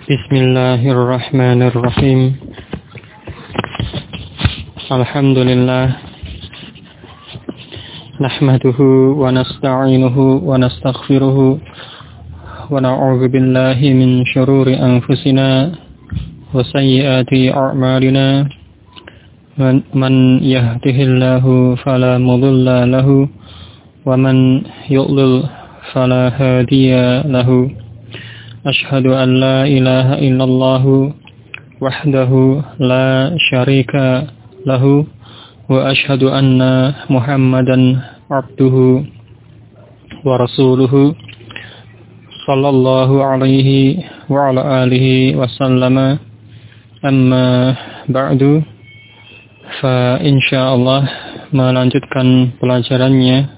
Bismillahirrahmanirrahim. Alhamdulillah. Nahmaduhu wa nasta'inuhu wa nastaghfiruhu wa na'udzu billahi min syururi anfusina wa sayyiati a'malina. Man yahdihillahu fala mudilla lahu wa man yudlil fala hadiya lahu. Ashhadu an la ilaha illallah wahdahu la syarika lahu wa ashhadu anna Muhammadan abduhu wa rasuluhu sallallahu alaihi wa ala alihi wa sallama. Amma ba'du, fa insyaallah melanjutkan pelajarannya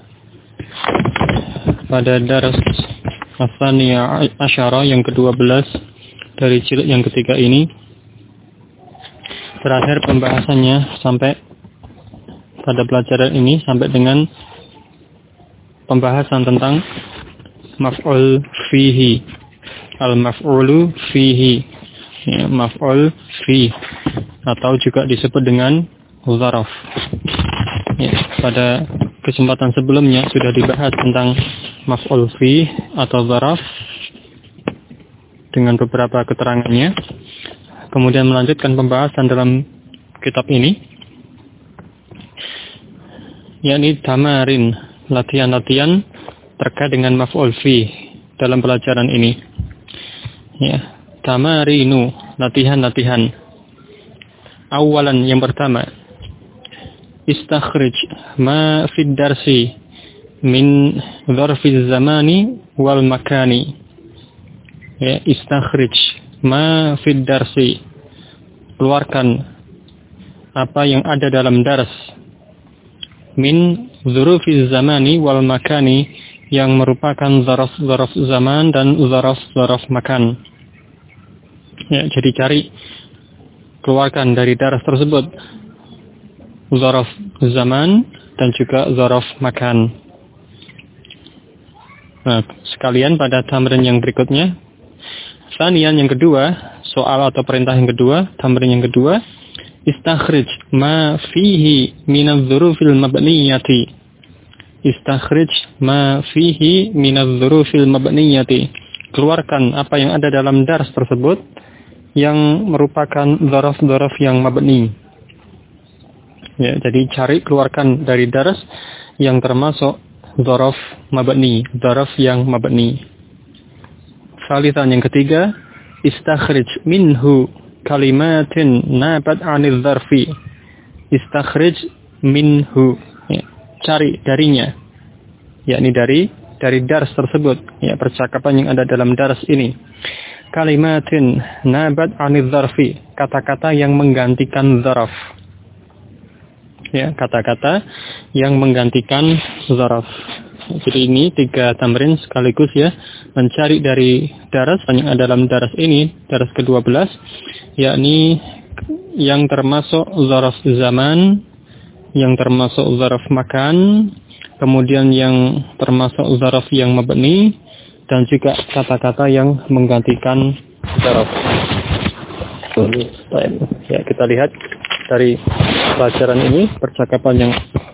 pada daras Asaniya Asyara yang ke-12 dari jilid yang ketiga ini. Terakhir pembahasannya sampai pada pelajaran ini sampai dengan pembahasan tentang maf'ul fihi, al-maf'ulu fihi, ya, maf'ul fi atau juga disebut dengan zaraf. Ya, pada kesempatan sebelumnya sudah dibahas tentang maf'ul fi atau zaraf dengan beberapa keterangannya. Kemudian melanjutkan pembahasan dalam kitab ini, yakni tamarin, latihan-latihan terkait dengan maf'ul fi dalam pelajaran ini. Ya, tamarinu, latihan-latihan. Awalan, yang pertama, istakhrij ma fid darsi min dzarfiz zamani wal makani. Ya, istakhrij ma fid darsi, keluarkan apa yang ada dalam dars, min dzurfiz zamani wal makani, yang merupakan zaraf-zaraf zaman dan zaraf-zaraf makan. Ya, jadi cari, keluarkan dari dars tersebut zaraf zaman dan juga zaraf makan. Nah, sekalian pada tamrin yang berikutnya, sanian yang kedua, soal atau perintah yang kedua, tamrin yang kedua, istakhrij ma fihi minadz dzurufil mabniyati. Istakhrij ma fihi minadz dzurufil mabniyati. Keluarkan apa yang ada dalam dars tersebut yang merupakan zaraf-zaraf yang mabni. Ya, jadi cari, keluarkan dari dars yang termasuk zaraf mabni, zaraf yang mabni. Salisan yang ketiga, istakhrij minhu kalimatin nabat 'anil dzarfi. Istakhrij minhu, ya, cari darinya, yakni dari dars tersebut, ya, percakapan yang ada dalam dars ini. Kalimatin nabat 'anil dzarfi, kata-kata yang menggantikan zaraf. Ya, kata-kata yang menggantikan zaraf. Jadi ini 3 tamrin sekaligus, ya, mencari dari daras yang ada dalam daras ini, daras ke-12, yakni yang termasuk zaraf zaman, yang termasuk zaraf makan, kemudian yang termasuk zaraf yang mabni, dan juga kata-kata yang menggantikan zaraf. Ya, kita lihat dari pelajaran ini, percakapan yang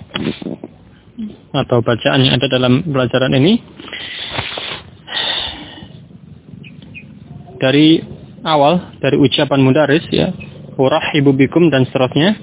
atau bacaan yang ada dalam pelajaran ini. Dari awal, dari ucapan mudaris, ya, urahibu bikum dan seterusnya.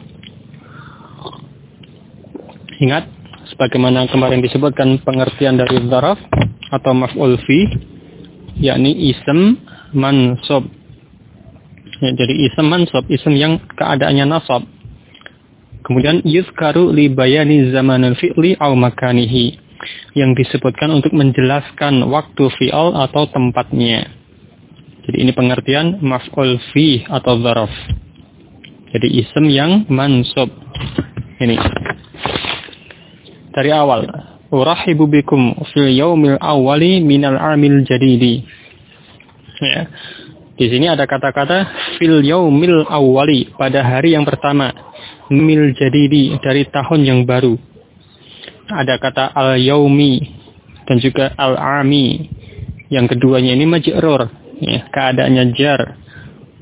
Ingat, sebagaimana kemarin disebutkan pengertian dari zaraf atau maf'ul fi, yakni ism mansub. Ya, jadi ism mansub, ism yang keadaannya nasab. Kemudian yuzkaru li bayani zamanil fi'li aw makanihi, yang disebutkan untuk menjelaskan waktu fi'al atau tempatnya. Jadi ini pengertian maf'ul fi atau zaraf. Jadi ism yang mansub. Ini dari awal, urahibu bikum fil yaumil awwali minal amil jadidi. Ya. Di sini ada kata-kata fil yaumil awwali, pada hari yang pertama, mil jadidi, dari tahun yang baru. Ada kata al-yaumi dan juga al-ami. Yang keduanya ini majrur, ya, keadaannya jar.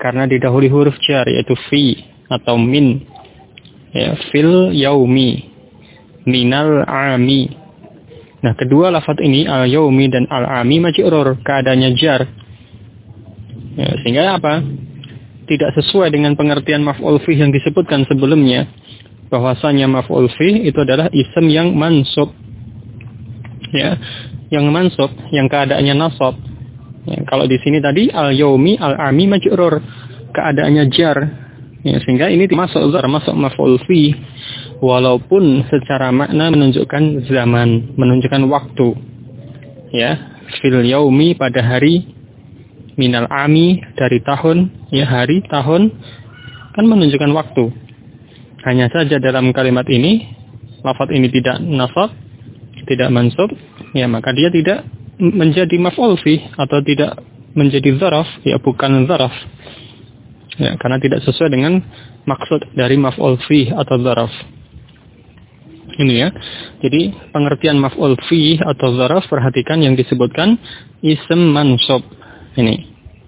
karena didahului huruf jar yaitu fi atau min. Ya, fil yaumi, minal ami. Nah, kedua lafaz ini al yaumi dan al ami majrur, keadaannya jar. Ya, sehingga apa? Tidak sesuai dengan pengertian maf'ul fi yang disebutkan sebelumnya, bahwasanya maf'ul fi itu adalah isim yang mansub. Ya, yang mansub, yang keadaannya nasab. Ya, kalau di sini tadi al-yaumi al-ami majrur, keadaannya jar. Ya, sehingga ini termasuk maf'ul fi walaupun secara makna menunjukkan zaman, menunjukkan waktu. Ya, fil yaumi pada hari, minal ami dari tahun, ya hari, tahun kan menunjukkan waktu. Hanya saja dalam kalimat ini lafaz ini tidak nasab, tidak mansub, ya maka dia tidak menjadi maf'ul fi atau tidak menjadi dzaraf, ya bukan dzaraf. Ya, karena tidak sesuai dengan maksud dari maf'ul fi atau dzaraf. Ini ya. Jadi pengertian maf'ul fi atau dzaraf, perhatikan yang disebutkan ism mansub. Ini.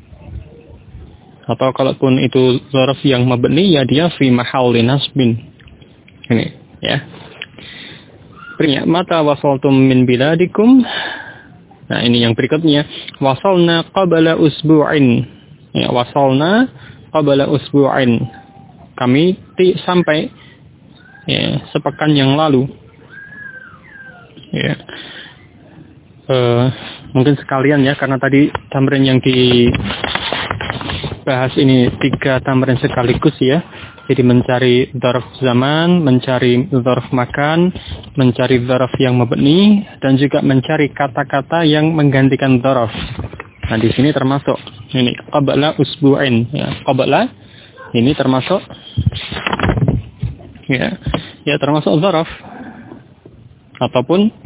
Atau kalaupun itu dzaraf yang mabni, ya dia fi mahalli nasbin. Ini ya. Berikutnya, mata wasaltum min biladikum. Nah, ini yang berikutnya. Wasalna qabla usbu'in. Ya, wasalna qabla usbu'in. Kami sampai ya, sepekan yang lalu. Ya. Mungkin sekalian ya, karena tadi tamrin yang dibahas ini 3 tamrin sekaligus ya. Jadi mencari dzaraf zaman, mencari dzaraf makan, mencari dzaraf yang mabni, dan juga mencari kata-kata yang menggantikan dzaraf. Nah, di sini termasuk ini qabla usbu'in ya. Qabla ini termasuk ya termasuk dzaraf ataupun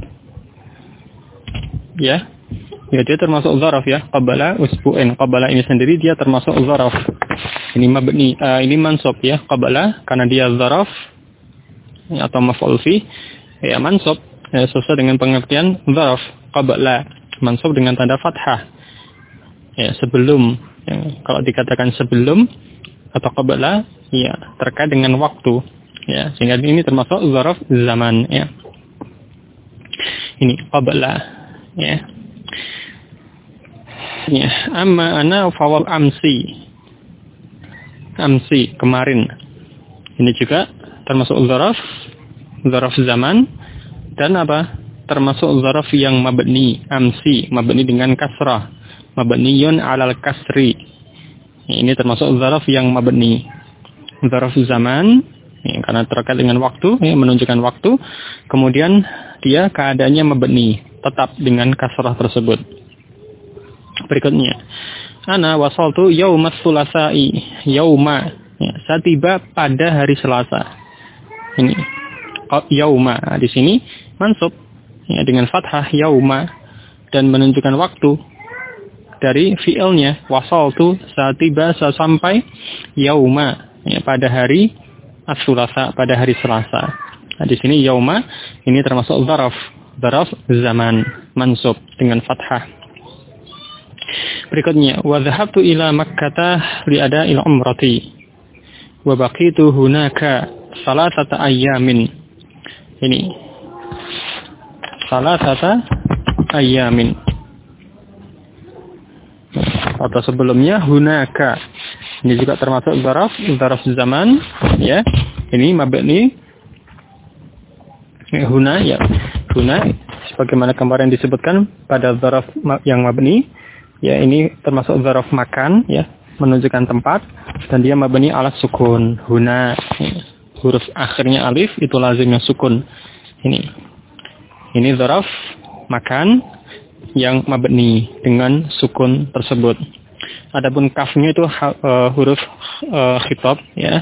ya dia termasuk dzaraf ya. Qabla usbu'in, qabla ini sendiri dia termasuk dzaraf. Ini mabni, ini mansub ya, qabla karena dia dzaraf ya, atau maf'ul fi ya, mansub ya, sesuai dengan pengertian dzaraf. Qabla mansub dengan tanda fathah ya, sebelum ya, kalau dikatakan sebelum atau qabla ya terkait dengan waktu ya, sehingga ini termasuk dzaraf zaman ya. Ini qabla ya. Ya, amma ana fawal amsi kemarin. Ini juga termasuk dzaraf zaman dan apa? Termasuk dzaraf yang mabni, amsi, mabni dengan kasrah, mabniyun 'alal kasri. Ini termasuk dzaraf yang mabni. Dzaraf zaman ya, karena terkait dengan waktu, ya, menunjukkan waktu. Kemudian dia keadaannya mabni, tetap dengan kasrah tersebut. Berikutnya, ana wasaltu yaumas sulasai, yauma ya, saya tiba pada hari Selasa. Ini yauma di sini mansub ya, dengan fathah yauma dan menunjukkan waktu dari fiilnya. Wasaltu, saya tiba, saya sampai, yauma ya, pada hari as-sulasa, pada hari Selasa. Nah, di sini yauma ini termasuk dzaraf zaman mansub dengan fathah. Berikutnya, wa dhahabtu ila Makkah li ada'il umrati wa baqitu hunaka salasata ayyamin. Ini salasata ayyamin. Atau sebelumnya hunaka. Ini juga termasuk dzaraf zaman ya. Ini mabni huna ya. Huna sebagaimana kemarin disebutkan pada dzaraf yang mabni. Ya, ini termasuk dzaraf makan ya, menunjukkan tempat, dan dia mabni ala sukun. Huna ya, huruf akhirnya alif itu lazimnya sukun. Ini dzaraf makan yang mabni dengan sukun tersebut. Adapun kafnya itu huruf khitab ya.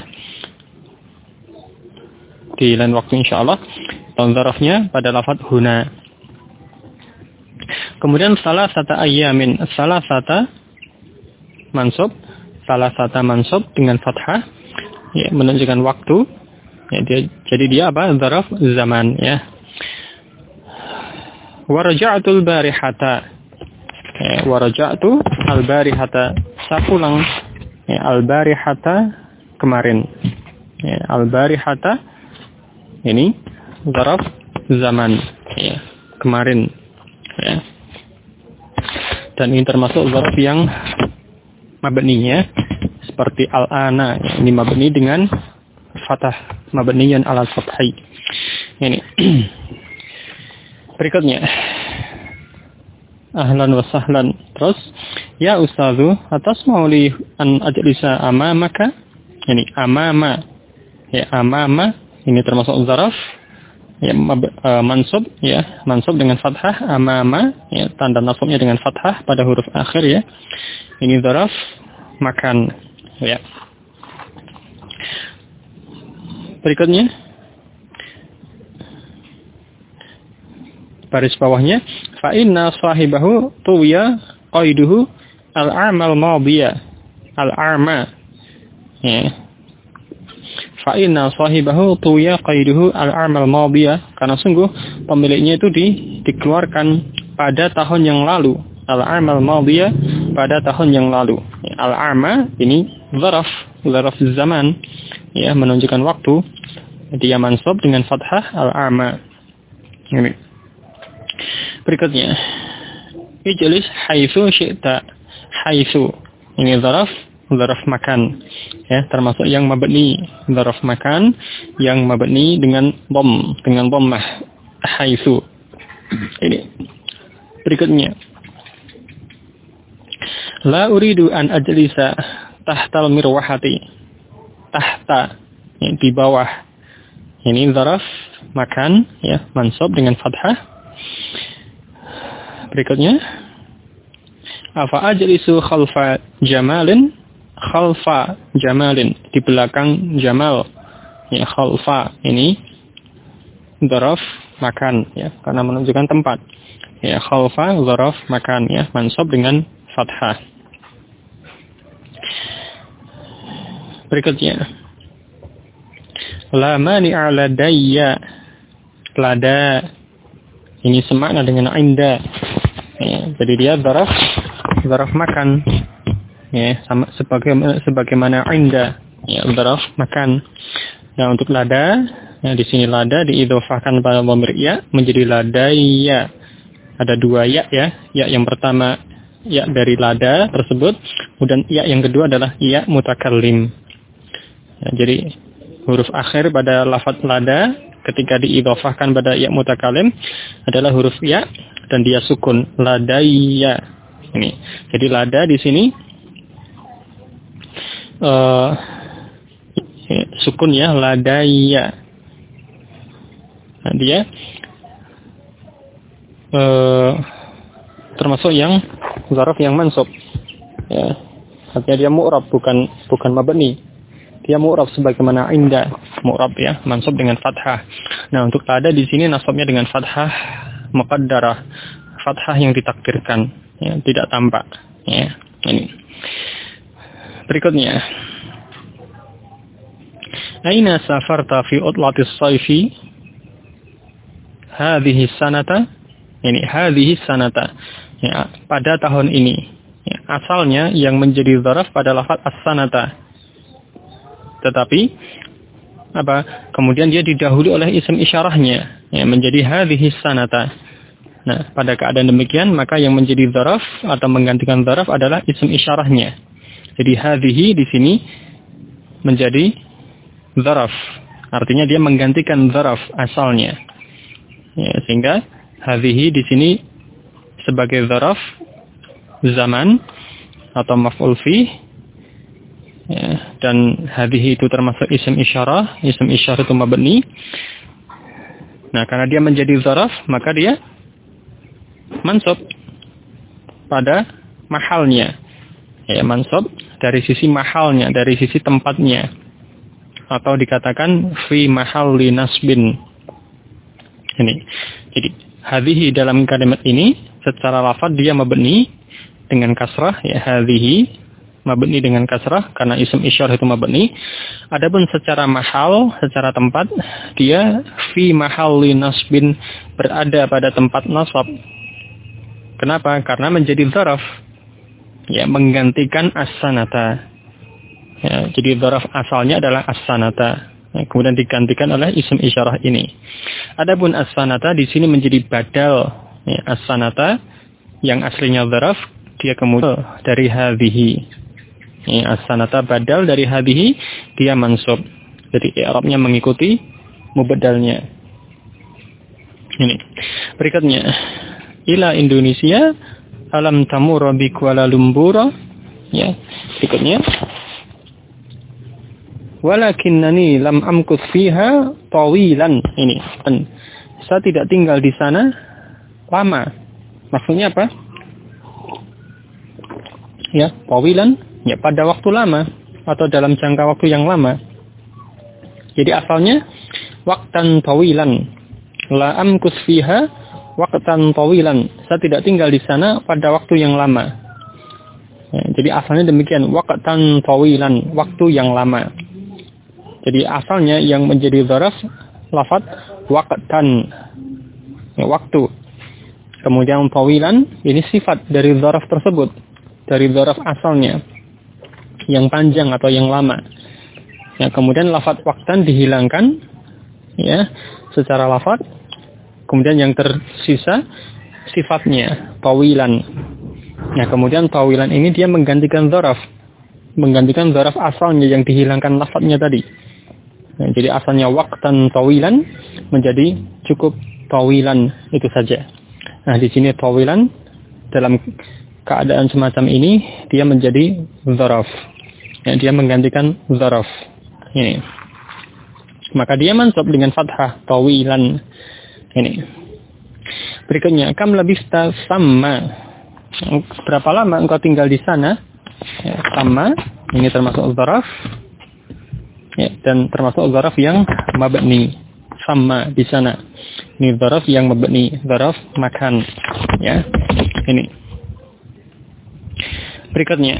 Di lain waktu insyaallah. Dan dzarafnya pada lafaz huna. Kemudian salasata ayyamin, salasata mansub dengan fathah ya, menunjukkan waktu ya, jadi dia apa? Dzaraf zaman ya. Waraja'tul barihata ya, waraja'tu al barihata, saya pulang Ya, al-barihata kemarin. Ya, al-barihata ini zaraf zaman. Ya, kemarin. Ya. Dan ini termasuk zaraf yang mabninya seperti al-ana. Ya, ini mabni dengan fathah, mabniyan ala fathai. Ini. Berikutnya. Ahlan wa sahlan. Terus, ya ustazu, atasma'u li an ajlisa amamaka. Ini amama. Ya, amama ini termasuk zaraf. Ya, mansub, ya, mansub dengan fathah, amama, ya, tanda nasabnya dengan fathah pada huruf akhir, ya. Ini zaraf makan, ya. Berikutnya baris bawahnya, fa inna sahibahu tuwiya qaiduhu al-amal madiyah, al-arma, ya. Fa inna sahibahu tuwiya qaiduhu al-amal madiyah, karena sungguh pemiliknya itu dikeluarkan pada tahun yang lalu. Al-amal madiyah, pada tahun yang lalu. Al-arma ini zaraf zaman, ya, menunjukkan waktu. Dia mansub dengan fathah al-arma. Ini. Berikutnya, ijlis haitsu syi'ta. Haitsu ini zaraf makan, ya, termasuk yang mabni, zaraf makan yang mabni dengan dhammah, haitsu. Ini. Berikutnya, la uridu an ajlisa tahtal mirwahati. Tahta, ya, di bawah. Ini zaraf makan, ya, mansub dengan fathah. Berikutnya, afa ajlisu khalfa jamalin, di belakang Jamal, ya, khalfa ini zaraf makan, ya, karena menunjukkan tempat, ya, khalfa zaraf makan, ya, mansub dengan fathah. Berikutnya, la mani'a ladayya, lada ini semakna dengan inda, ya, jadi dia zaraf makan, ya, sama sebagaimana inda, ya, zaraf makan. Nah, untuk lada, ya, di sini lada diidhofahkan pada dhamir ya menjadi ladayya. Ada dua ya, ya. Ya yang pertama ya dari lada tersebut, kemudian ya yang kedua adalah ya mutakallim. Ya, jadi huruf akhir pada lafaz lada ketika diidhofahkan pada ya mutakallim adalah huruf ya dan dia sukun, ladayya. Ini. Jadi lada di sini sukun, ya, ladayya. Nah, dia termasuk yang zaraf yang mansub, ya. Artinya dia mu'rab, bukan mabni. Dia mu'rab sebagaimana inda, mu'rab, ya, mansub dengan fathah. Nah, untuk lada di sini nasabnya dengan fathah muqaddarah, fathah yang ditakdirkan, ya, tidak tampak, ya. Ini. Berikutnya, aina safarta fi utlatis sayfi hadhihi sanata. Ini hadhihi sanata, ya, pada tahun ini, ya, asalnya yang menjadi zaraf pada lafaz as-sanata, tetapi apa? Kemudian dia didahului oleh isim isyarahnya, ya, menjadi hadhihi sanata. Nah, pada keadaan demikian maka yang menjadi zaraf atau menggantikan zaraf adalah isim isyarahnya. Jadi hadhihi di sini menjadi zaraf, artinya dia menggantikan zaraf asalnya, ya, sehingga hadhihi di sini sebagai zaraf zaman atau maf'ul fi, ya, dan hadhihi itu termasuk isim isyarah itu mabni. Nah, karena dia menjadi zaraf maka dia mansub pada mahalnya, ya, mansub dari sisi mahalnya, dari sisi tempatnya, atau dikatakan fi mahalli nasbin. Ini. Jadi hadhihi dalam kalimat ini secara lafaz dia mabni dengan kasrah, ya, hadhihi mabni dengan kasrah karena isim isyarah itu mabni. Adapun secara mahal, secara tempat, dia fi mahalli nasbin, berada pada tempat nasab. Kenapa? Karena menjadi zaraf, ya, menggantikan as-sanata. Ya, jadi dzaraf asalnya adalah as-sanata. Ya, kemudian digantikan oleh isim isyarah ini. Adapun as-sanata di sini menjadi badal ya, as-sanata yang aslinya dzaraf, dia kemudian dari hadhihi. Ya, as-sanata badal dari hadhihi, dia mansub. Jadi i'rabnya mengikuti mubadalnya. Ini. Berikutnya, ila Indonesia alam tamurra bi Kuala Lumpur. Ya, berikutnya walakinnani lam amkus fiha tawilan. Ini. Saya tidak tinggal di sana lama. Maksudnya apa? Ya, tawilan, ya pada waktu lama atau dalam jangka waktu yang lama. Jadi asalnya waqtan tawilan. La amkus fiha waqtan tawilan. Saya tidak tinggal di sana pada waktu yang lama. Ya, jadi asalnya demikian, waqtan tawilan, waktu yang lama. Jadi asalnya yang menjadi dzaraf lafaz waqtan, ya, waktu. Kemudian tawilan ini sifat dari dzaraf tersebut, dari dzaraf asalnya yang panjang atau yang lama. Ya, kemudian lafaz waqtan dihilangkan ya secara lafaz. Kemudian yang tersisa sifatnya tawilan. Nah, kemudian tawilan ini dia menggantikan dzaraf asalnya yang dihilangkan lafaznya tadi. Nah, jadi asalnya waqtan tawilan menjadi cukup tawilan itu saja. Nah, di sini tawilan dalam keadaan semacam ini dia menjadi dzaraf. Ya, dia menggantikan dzaraf. Ini. Maka dia mansub dengan fathah tawilan. Ini. Berikutnya, kam labista sama. Berapa lama engkau tinggal di sana? Ya, sama. Ini termasuk dzaraf. Ya, dan termasuk dzaraf yang mabni. Sama di sana. Ini dzaraf yang mabni, dzaraf makan. Ya. Ini. Berikutnya.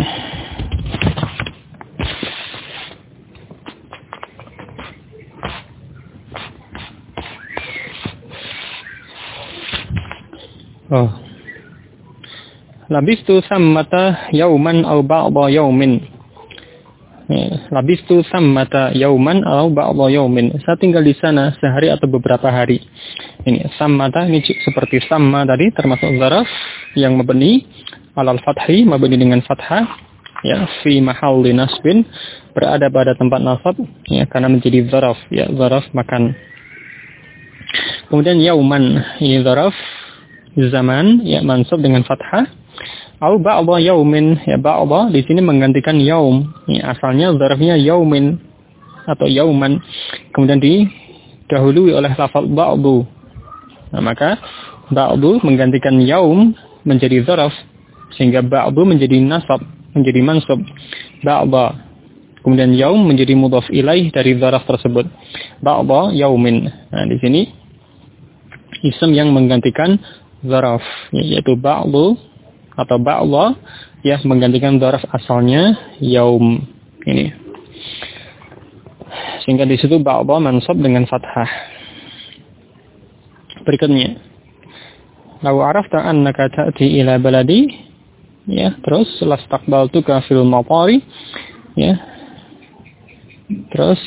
Oh. Labistu sammata yauman aw ba'da yaumin. Labistu sammata yauman aw ba'da yaumin. Saya tinggal di sana sehari atau beberapa hari. Ini sammata ini seperti samma tadi termasuk dzaraf yang mabni alal fathi, mabni dengan fathah ya, fi mahalli nasbin, berada pada tempat nasab ya, karena menjadi dzaraf ya, dzaraf makan. Kemudian yauman ini dzaraf zaman ya, mansub dengan fathah. Au ba'da yaumin, ya ba'da di sini menggantikan yaum. Ya, asalnya dzarafnya yaumin atau yauman, kemudian didahului oleh lafaz ba'du. Nah, maka ba'du menggantikan yaum menjadi dzaraf sehingga ba'du menjadi nasab, menjadi mansub. Ba'da. Kemudian yaum menjadi mudhaf ilaih dari dzaraf tersebut. Ba'da yaumin. Nah, di sini isim yang menggantikan dzaraf yaitu ba'du atau ba'dha ya, menggantikan dzaraf asalnya yaum ini. Sehingga di situ ba'dha mansub dengan fathah. Berikutnya, law arafta annaka ta'ti ila baladi ya, terus lastaqbaltuka fil matari ya. Terus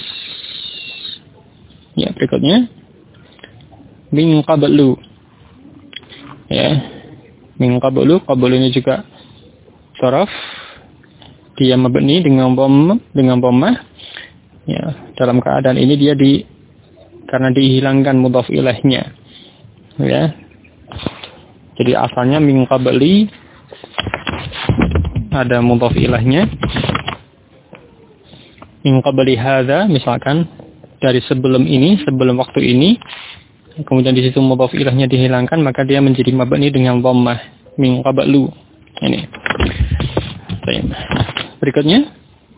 ya, berikutnya min qablu ya, min qablu, qablu ini juga dzaraf, dia mabni dengan dhammah ya. Dalam keadaan ini dia karena dihilangkan mudhaf ilaihnya ya. Jadi asalnya min qabli ada mudhaf ilaihnya. Min qabli hadza misalkan dari sebelum ini, sebelum waktu ini. Kemudian di situ mudhaf ilaihnya dihilangkan, maka dia menjadi mabni dengan dhammah min qablu. Ini. Baik. Berikutnya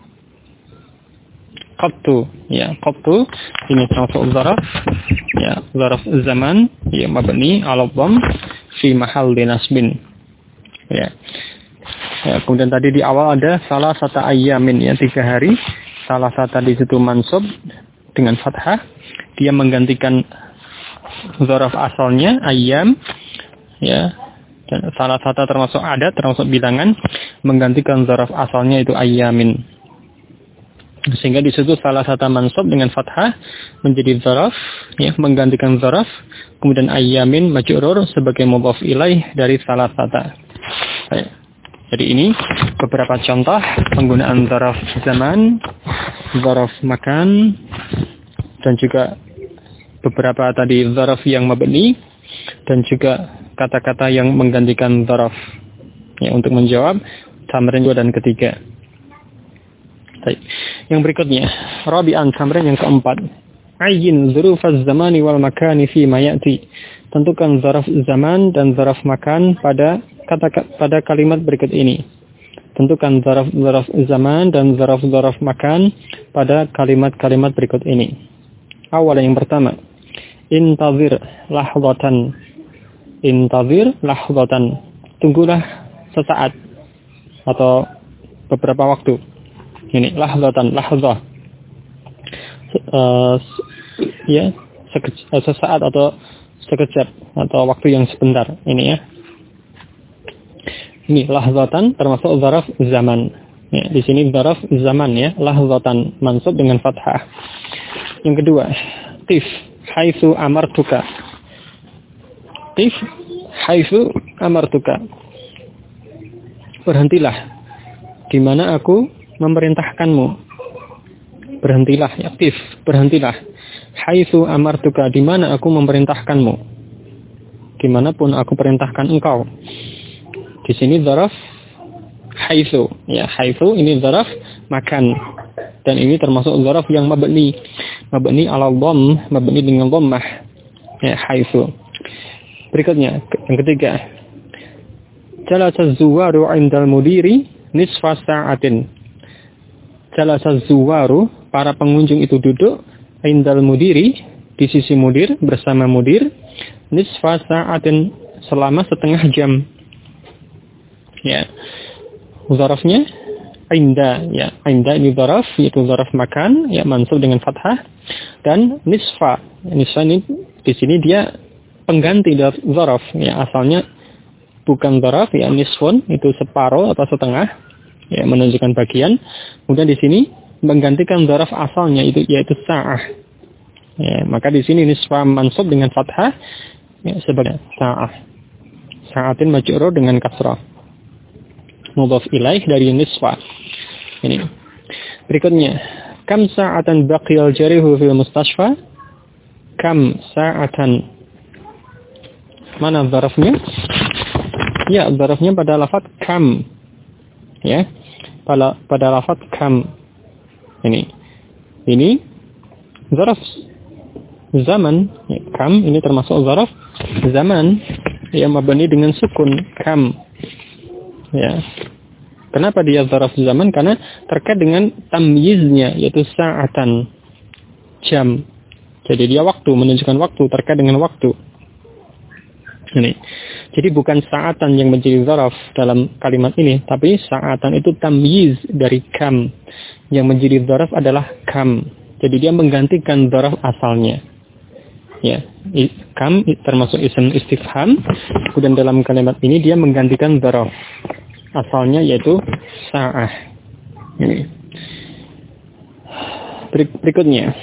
qattu ya, qattu ini termasuk dzaraf ya, dzaraf zaman ya, mabni ala dhamm fi mahalli nasbin ya. Ya, kemudian tadi di awal ada salah satu ayamin ya, 3 hari. Salah satu di situ mansub dengan fathah, dia menggantikan dzaraf asalnya ayam ya, dan salah satu termasuk bilangan, menggantikan dzaraf asalnya itu ayamin. Sehingga di situ salah satu mansub dengan fathah menjadi dzaraf, ya, menggantikan dzaraf. Kemudian ayyamin majrur sebagai mudhaf ilaih dari salah satu. Jadi ini beberapa contoh penggunaan dzaraf zaman, dzaraf makan, dan juga beberapa tadi dzaraf yang mabni, dan juga kata-kata yang menggantikan dzaraf. Ya, untuk menjawab tamrin dan ketiga. Baik. Yang berikutnya, rabi'an, tamrin yang keempat. Ayyin dzurufaz zamani wal makani fi ma ya'ti. Tentukan dzaraf zaman dan dzaraf makan pada kalimat berikut ini. Tentukan dzaraf zaman dan dzaraf makan pada kalimat-kalimat berikut ini. Awal yang pertama, intazir lahzatan. Intazir lahzatan. Tunggulah sesaat atau beberapa waktu. Ini lahzatan, lahzah. Ya, sesaat atau sekejap atau waktu yang sebentar. Ini ya. Ini lahzatan termasuk dzaraf zaman. Ya, di sini dzaraf zaman ya, lahzatan mansub dengan fathah. Yang kedua, qif haitsu amartuka. Qif haitsu amartuka. Berhentilah di mana aku memerintahkanmu. Berhentilah, ya, qif, berhentilah. Haitsu amartuka, di mana aku memerintahkanmu. Dimanapun aku perintahkan engkau. Di sini dzaraf haitsu, ya, haitsu ini dzaraf makan. Dan ini termasuk dzaraf yang mabni. Mabni ala dhamm, mabni dengan dhammah. Ya, haitsu. Berikutnya, yang ketiga. Jalasa zuwaru 'indal mudiri nisfa sa'atin. Jalasa zuwaru, para pengunjung itu duduk 'indal mudiri, di sisi mudir, bersama mudir, nisfa sa'atin, selama setengah jam. Ya. Dzarafnya inda, ya. Inda ini dzaraf, yaitu dzaraf makan, ya, mansub dengan fathah, dan nisfa. Nisfa ini di sini dia pengganti dari dzaraf, ya, asalnya bukan dzaraf, ya, nisfun itu separuh atau setengah. Ya, menunjukkan bagian. Kemudian di sini menggantikan dzaraf asalnya yaitu sa'ah. Ya, maka di sini nisfa mansub dengan fathah, ya, sebagai sa'ah. Sa'atin majrur dengan kasrah. Mudhaf ilaih dari nisfa. Ini. Berikutnya, kam sa'atan baqiyal jarihu fil mustashfa? Kam sa'atan. Mana dzarafnya? Ya, dzarafnya pada lafaz kam. Ya. Pada lafaz kam. Ini zaraf zaman, ya, kam ini termasuk zaraf zaman yang mabni dengan sukun kam. Ya. Kenapa dia zaraf zaman? Karena terkait dengan tamyiznya, yaitu sa'atan, jam. Jadi dia waktu, menunjukkan waktu, terkait dengan waktu. Ini. Jadi bukan sa'atan yang menjadi zaraf dalam kalimat ini, tapi sa'atan itu tamyiz dari kam. Yang menjadi zaraf adalah kam. Jadi dia menggantikan zaraf asalnya. Ya, kam termasuk ism istifham. Kemudian dalam kalimat ini dia menggantikan zaraf asalnya, yaitu sa'ah. Ini. Berikutnya.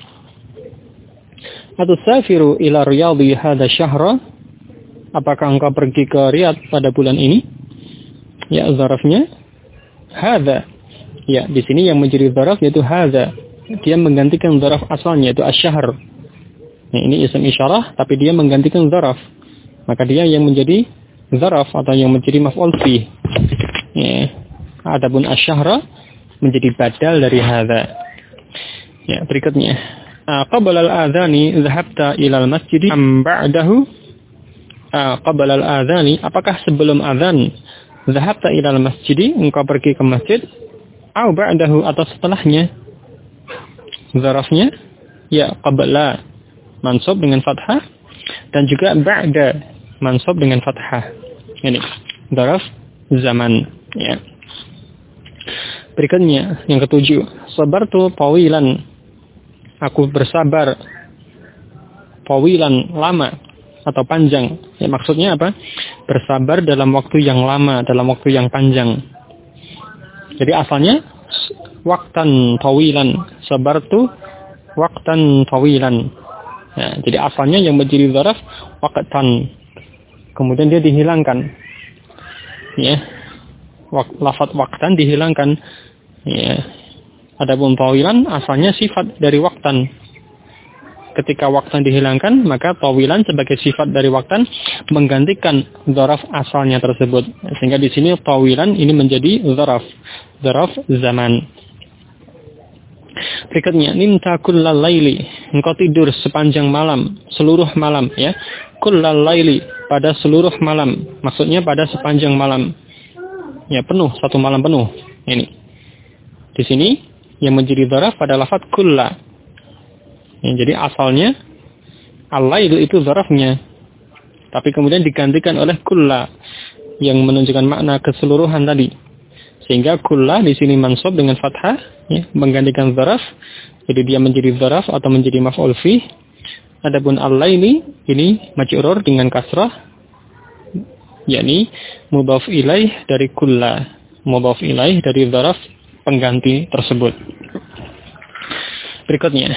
Atusafiru ila riyadhi hadha syahra? Apakah engkau pergi ke Riyadh pada bulan ini? Ya, zarafnya hadza. Ya, di sini yang menjadi zaraf yaitu hadza. Dia menggantikan zaraf asalnya yaitu asy-syahr. Nah, ini isim isyarah tapi dia menggantikan zaraf. Maka dia yang menjadi zaraf atau yang menjadi maf'ul fi. Ya. Adapun asy-syahra menjadi badal dari hadza. Ya, berikutnya. Qabla al-adhani dhahabta ila al-masjid am ba'dahu? Qabla al-adhani, apakah sebelum azan dhahabta ila al-masjid, engkau pergi ke masjid, au ba'dahu, atau setelahnya? Zarafnya ya qabla mansub dengan fathah dan juga ba'da mansub dengan fathah. Ini zaraf zaman, ya. Berikutnya yang ketujuh, sabartu tawilan, aku bersabar tawilan, lama atau panjang. Ya, maksudnya apa? Bersabar dalam waktu yang lama, dalam waktu yang panjang. Jadi asalnya waqtan tawilan. Sabartu waqtan tawilan. Ya, jadi asalnya yang menjadi dzaraf waqtan. Kemudian dia dihilangkan. Ya. Lafaz waqtan dihilangkan. Ya. Adapun tawilan asalnya sifat dari waqtan. Ketika waqtan dihilangkan, maka tawilan sebagai sifat dari waqtan menggantikan dzaraf asalnya tersebut. Sehingga di sini tawilan ini menjadi dzaraf zaman. Berikutnya, nimta kullal laili. Engkau tidur sepanjang malam, seluruh malam, ya. Kullal laili, pada seluruh malam. Maksudnya pada sepanjang malam. Ya, penuh, satu malam penuh. Ini. Di sini yang menjadi dzaraf pada lafaz kulla. Ya, jadi asalnya al-lail itu dzarafnya. Tapi kemudian digantikan oleh kulla yang menunjukkan makna keseluruhan tadi. Sehingga kulla di sini mansub dengan fathah, ya, menggantikan dzaraf. Jadi dia menjadi dzaraf atau menjadi maf'ul fih. Adapun al-laili ini majrur dengan kasrah, yakni mudhaf ilaih dari kulla, mudhaf ilaih dari dzaraf pengganti tersebut. Berikutnya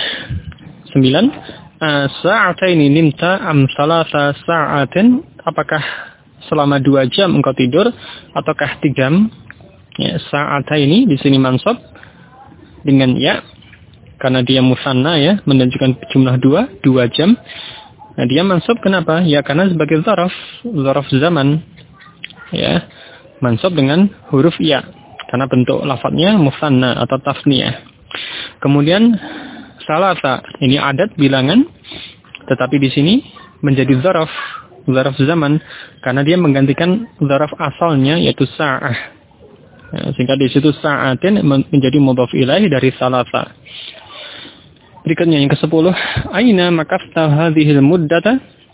9. Sa'ataini nimta am salasa sa'atin. Apakah selama 2 jam engkau tidur ataukah 3 jam? Ya, sa'ataini di sini mansub dengan ya karena dia musanna, ya, menunjukkan jumlah 2 jam. Nah, dia mansub kenapa? Ya karena sebagai dzaraf zaman. Ya, mansub dengan huruf ya karena bentuk lafadznya musanna atau tasniyah. Kemudian salasa ini adat bilangan, tetapi di sini menjadi dzaraf zaman karena dia menggantikan dzaraf asalnya yaitu sa'ah. Ya, sehingga di situ sa'atin menjadi mudhaf ilaih dari salasa. Berikutnya yang ke-10, aina makasta hadhil muddata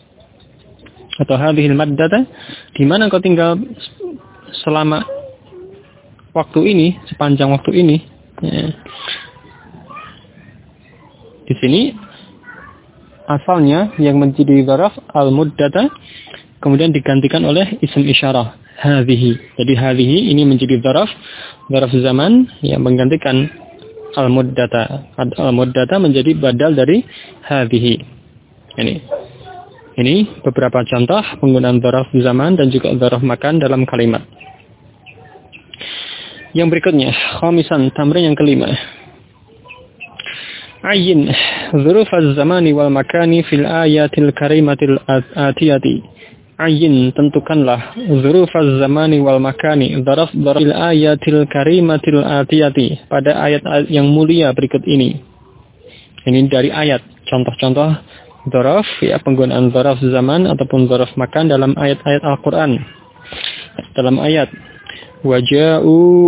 atau hadhil maddata, di mana kau tinggal selama waktu ini, sepanjang waktu ini. Ya. Di sini asalnya yang menjadi dzaraf al-muddata kemudian digantikan oleh isim isyarah hadhihi. Jadi hadhihi ini menjadi dzaraf zaman yang menggantikan al-muddata. Al-muddata menjadi badal dari hadhihi. Ini beberapa contoh penggunaan dzaraf zaman dan juga dzaraf makan dalam kalimat. Yang berikutnya, khamisan, tamrin yang kelima. Ayyin dzuruf az-zamani wal makani fil ayatil karimatil atiyati. Ayyin, tentukanlah dzuruf az-zamani wal makani dzaraf fil ayatil karimatil atiyati, pada ayat-ayat yang mulia berikut ini. Ini dari ayat, contoh-contoh dzaraf, ya, penggunaan dzaraf zaman ataupun dzaraf makan dalam ayat-ayat Al-Qur'an. Dalam ayat waja'u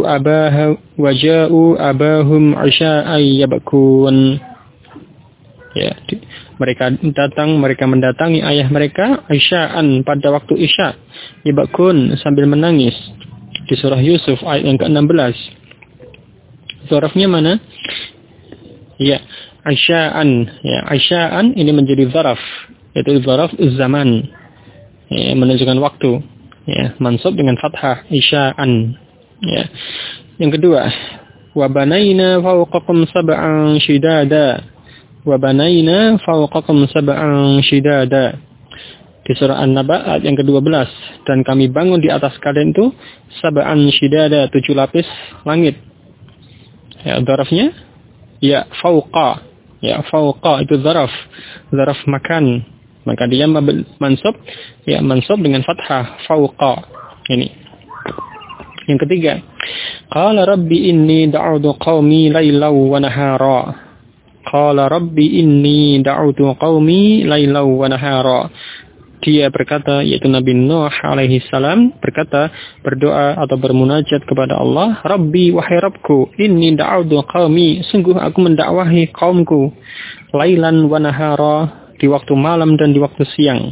abahum isya'an yabkun. Ya, mereka mendatangi ayah mereka isya'an, pada waktu isya, yabkun, sambil menangis. Di surah Yusuf ayat yang ke-16. Dzarafnya mana? Ya, isya'an. Ya, isya'an ini menjadi dzaraf, yaitu dzaraf zaman. Ya, menunjukkan waktu. Ya, mansub dengan fathah isya'an. Ya. Yang kedua, wa banaina fawqakum sab'an shidada. Wa banaina fawqakum sab'an shidada. Di surah An-Naba ayat yang ke-12, dan kami bangun di atas kalian itu sab'an shidada, 7 lapis langit. Ya, dzarafnya ya fawqa. Ya, fawqa itu dzaraf makan. Maka dia mansub, ya, mansub dengan fathah fawqa. Ini. Yang ketiga, qala rabbi inni da'udu qaumi laylaw wa nahara. Qala rabbi inni da'udu qaumi laylaw wa nahara. Dia berkata, yaitu Nabi Nuh alaihi salam berkata, berdoa atau bermunajat kepada Allah, Rabbi, wahai Rabbku, inni da'udu qaumi, sungguh aku mendakwahi kaumku, lailan wa nahara, di waktu malam dan di waktu siang.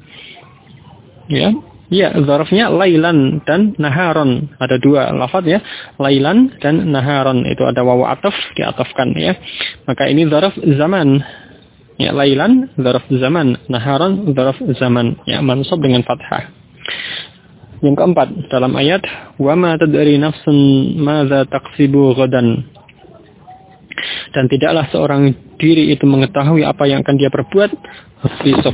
Ya, dzarafnya lailan dan naharon. Ada 2 lafaz, ya, lailan dan naharon. Itu ada wawu ataf, diatafkan, ya. Maka ini dzaraf zaman. Ya, lailan dzaraf zaman, naharon dzaraf zaman. Ya, mansub dengan fathah. Yang keempat, dalam ayat wa ma tadri nafsun madza taksibu ghadan. Dan tidaklah seorang diri itu mengetahui apa yang akan dia perbuat besok.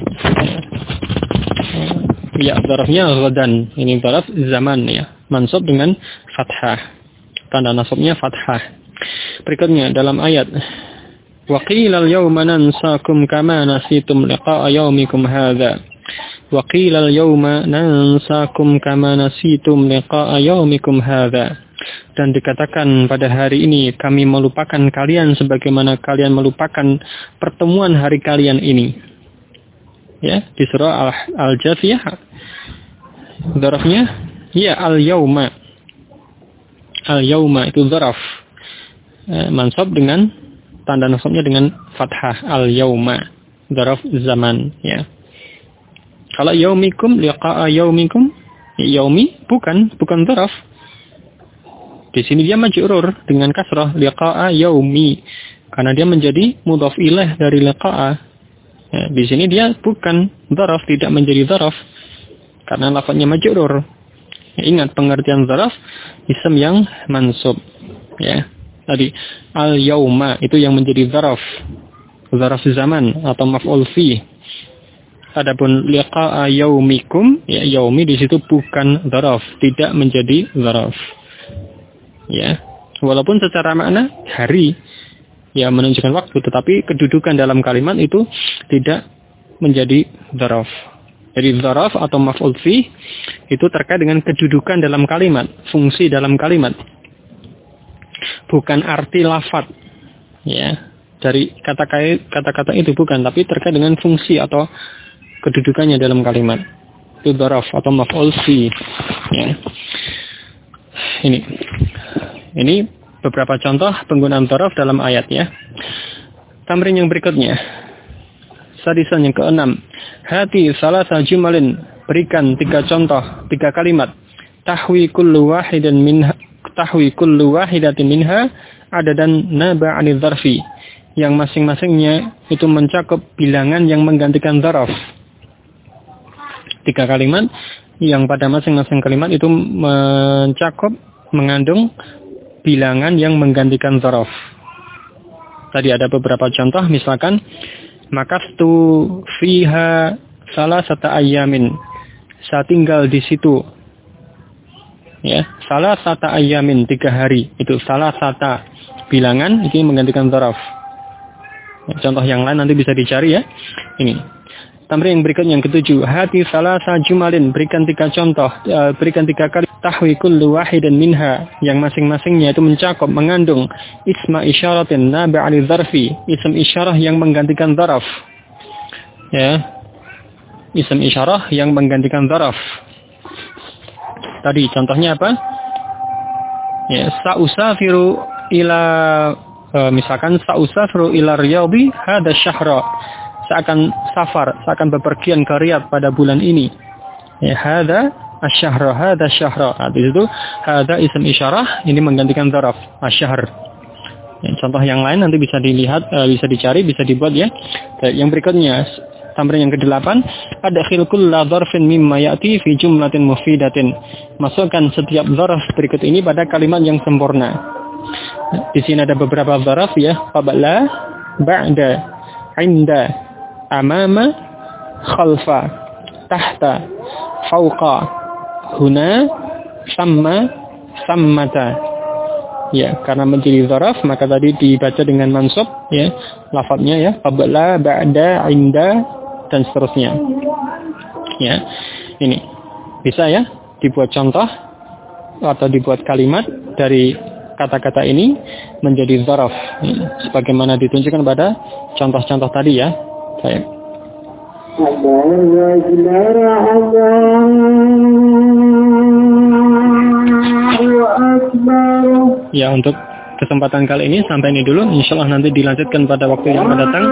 Ya, zarafnya ghadan. Ini zaraf zaman ya. Mansub dengan fathah. Tanda nasabnya fathah. Berikutnya dalam ayat wa qila al-yawma nansakum kama nasitum liqa'a yawmikum hadza. Wa qila al-yawma nansakum kama nasitum liqa'a yawmikum hadza. Dan dikatakan pada hari ini kami melupakan kalian sebagaimana kalian melupakan pertemuan hari kalian ini. Ya, di surah Al-Jathiyah. Zarafnya ya al-yawma. Al-yawma itu zaraf. Mansub dengan tanda nasabnya dengan fathah al-yawma. Zaraf zaman ya. Kalau yaumikum liqa'a yaumikum, yaumi bukan zaraf. Di sini dia majrur dengan kasrah liqa'a yaumi karena dia menjadi mudhaf ilaih dari liqa'a. Ya, di sini dia bukan zaraf, tidak menjadi zaraf karena lafadznya majrur. Ya, ingat pengertian zaraf ism yang mansub. Ya. Tadi al-yauma itu yang menjadi zaraf. Zaraf zaman atau maf'ul fi. Adapun liqa'a yaumikum, ya yaumi di situ bukan zaraf, tidak menjadi zaraf. Ya, walaupun secara makna hari ya menunjukkan waktu, tetapi kedudukan dalam kalimat itu tidak menjadi zaraf. Jadi zaraf atau maf'ul fi itu terkait dengan kedudukan dalam kalimat, fungsi dalam kalimat. Bukan arti lafadz. Ya, dari kata-kata itu bukan, tapi terkait dengan fungsi atau kedudukannya dalam kalimat. Itu zaraf atau maf'ul fi. Ya. Ini beberapa contoh penggunaan zaraf dalam ayat ya. Tamrin yang berikutnya. Sadisan yang keenam. Hati salasa jumalin. Berikan 3 contoh, 3 kalimat. Tahwi kullu wahidatin minha adadan naba 'anil dzarfi. Yang masing-masingnya itu mencakup bilangan yang menggantikan zaraf. 3 kalimat yang pada masing-masing kalimat itu mengandung bilangan yang menggantikan zaraf. Tadi ada beberapa contoh, misalkan makastu fiha salasata ayyamin. Saya tinggal di situ. Ya, salasata ayyamin 3 hari. Itu salasata bilangan itu menggantikan zaraf. Contoh yang lain nanti bisa dicari ya. Ini. Tamrin yang berikutnya yang ke-7. Hati salasa jumalin. Berikan 3 contoh. Berikan 3 kali. Tahwi kullu wahidin minha. Yang masing-masingnya itu mencakup, mengandung. Isma isyaratin naba'ali zarfi. Ism isyarah yang menggantikan zaraf. Ya. Ism isyarah yang menggantikan zaraf. Tadi contohnya apa? Ya. Sa'usafiru ila. Misalkan sa'usafiru ila riyadhi hada syahra. Saya akan bepergian ke Riyadh pada bulan ini. Ya, hada asy-syahra, hada syahra. Di situ hada ism isyarah ini menggantikan zaraf asy-syahr. Ya, contoh yang lain nanti bisa dilihat, bisa dicari, bisa dibuat ya. Yang berikutnya tamrin yang ke-8, adkhil kulla dzarfin mimma ya'ti fi jumlatin mufidatin. Masukkan setiap zarf berikut ini pada kalimat yang sempurna. Di sini ada beberapa zarf ya, qabla, ba'da, 'inda, amama, khalfa, tahta, fauqa, huna, samma, sammata. Ya, karena menjadi zaraf maka tadi dibaca dengan mansub ya, lafadznya ya, qabla, ba'da, 'inda dan seterusnya. Ya. Ini bisa ya dibuat contoh atau dibuat kalimat dari kata-kata ini menjadi zaraf ya, sebagaimana ditunjukkan pada contoh-contoh tadi ya. Baik. Ya, untuk kesempatan kali ini sampai ini dulu. Insyaallah nanti dilanjutkan pada waktu yang akan datang.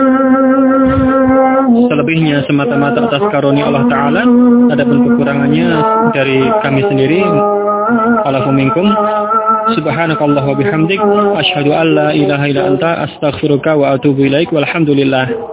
Selebihnya semata-mata atas karunia Allah Ta'ala. Adapun kekurangannya dari kami sendiri. Alaikum minkum. Subhanakallah wa bihamdik. Asyhadu an la ilaha illa anta astaghfiruka wa atubu ilaik. Walhamdulillah.